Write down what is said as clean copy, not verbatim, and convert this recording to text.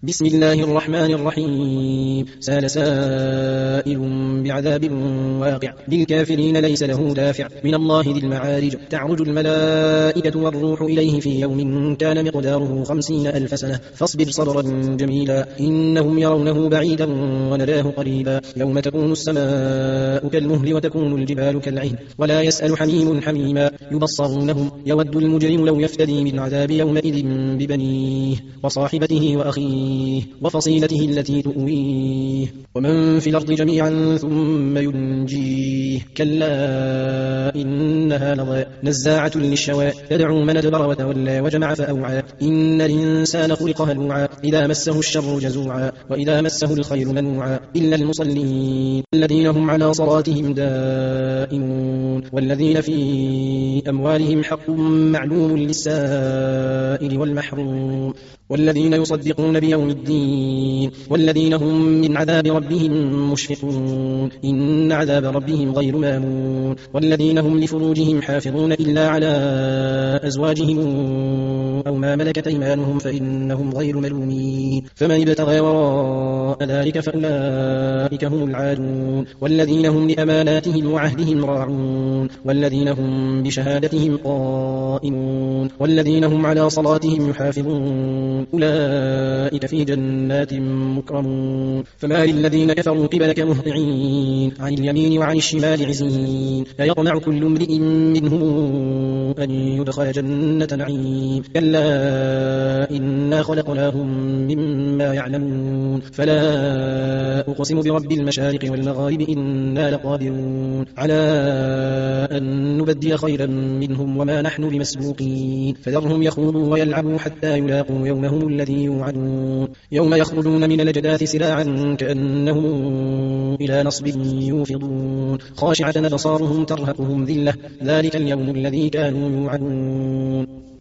بسم الله الرحمن الرحيم سال سائل بعذاب واقع للكافرين ليس له دافع من الله ذي المعارج تعرج الملائكة والروح إليه في يوم كان مقداره 50,000 سنة فاصبر صبرا جميلا إنهم يرونه بعيدا ونراه قريبا يوم تكون السماء كالمهل وتكون الجبال كالعهن ولا يسأل حميم حميما يبصرونهم يود المجرم لو يفتدي من عذاب يومئذ ببنيه وصاحبته وأخيه وفصيلته التي تؤويه ومن في الأرض جميعا ثم ينجيه كلا إنها لظى نزاعة للشوى تدعو من أدبر وتولى وجمع فأوعى إن الإنسان خلق هلوعا إذا مسه الشر جزوعا وإذا مسه الخير منوعا إلا المصلين الذين هم على صلاتهم دائمون والذين في أموالهم حق معلوم للسائل والمحروم والذين يصدقون بيوم الدين والذين هم من عذاب ربهم مشفقون إن عذاب ربهم غير مامون والذين هم لفروجهم حافظون إلا على أزواجهم أو ما ملكت أيمانهم فإنهم غير ملومين فمن ابتغى وراء ذلك فأولئك هم العادون والذين هم لأماناتهم وعهدهم راعون والذين هم بشهادتهم قائمون والذين هم على صلاتهم يحافظون أولئك في جنات مكرمون فما للذين كفروا قبلك مهطعين عن اليمين وعن الشمال عزين فيطمع كل امرئ منهم أن يدخل جنة نعيم كلا إنا خلقناهم مما يعلمون فلا أقسم برب المشارق والمغارب إنا لقادرون على أن نبدل خيرا منهم وما نحن بمسبوقين فذرهم يخوضوا ويلعبوا حتى يلاقوا يومهم الذي يوعدون يوم يخرجون من الأجداث سراعا كأنهم إلى نصب يوفضون خاشعة أبصارهم ترهقهم ذلة ذلك اليوم الذي كانوا يوعدون